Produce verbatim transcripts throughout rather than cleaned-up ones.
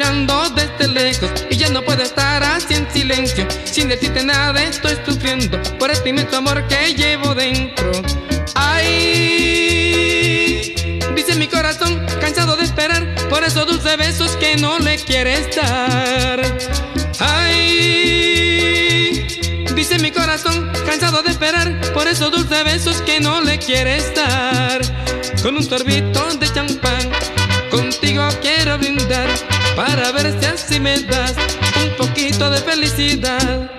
mirando desde lejos y ya no puedo estar así en silencio. Sin decirte nada estoy sufriendo por este inmenso amor que llevo dentro. Ay, dice mi corazón cansado de esperar por esos dulces besos que no le quieres dar. Ay, dice mi corazón cansado de esperar por esos dulces besos que no le quieres dar. Con un sorbito de champán contigo quiero brindar para ver si así me das un poquito de felicidad.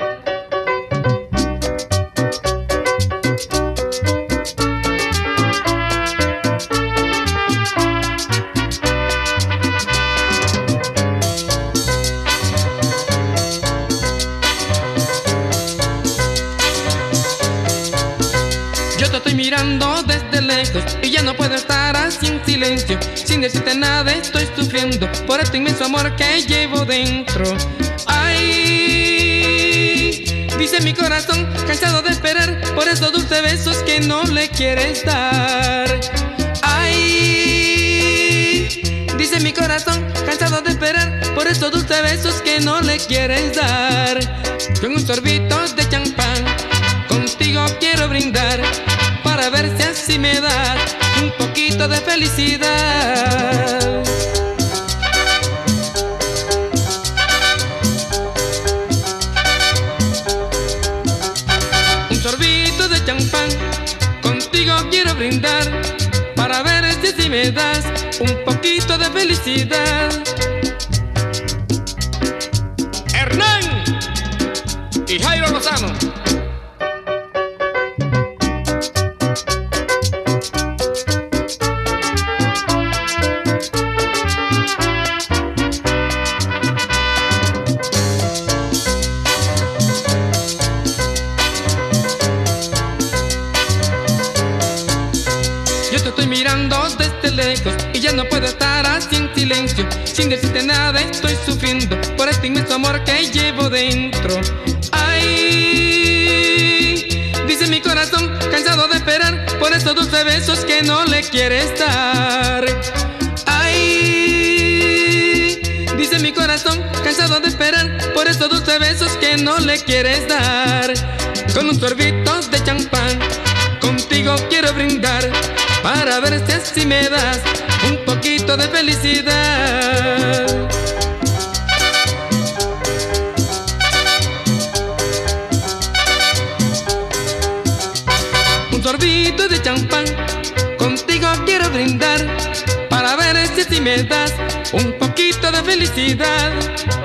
Yo te estoy mirando desde lejos y ya no puedo estar así en silencio. Sin decirte nada estoy sufriendo por este inmenso amor que llevo dentro. Ay, dice mi corazón cansado de esperar por esos dulces besos que no le quieres dar. Ay, dice mi corazón cansado de esperar por esos dulces besos que no le quieres dar. Con un sorbito de champán contigo quiero brindar para ver si así me das un poquito de felicidad. Un sorbito de champán contigo quiero brindar para ver si así me das un poquito de felicidad. Hernán y Jairo Lozano. Yo te estoy mirando desde lejos y ya no puedo estar así en silencio. Sin decirte nada estoy sufriendo por este inmenso amor que llevo dentro. Ay, dice mi corazón cansado de esperar por esos dulces besos que no le quieres dar. Ay, dice mi corazón cansado de esperar por esos dulces besos que no le quieres dar. Con un sorbito de champán contigo quiero brindar para ver si así me das un poquito de felicidad. Un sorbito de champán contigo quiero brindar para ver si así me das un poquito de felicidad.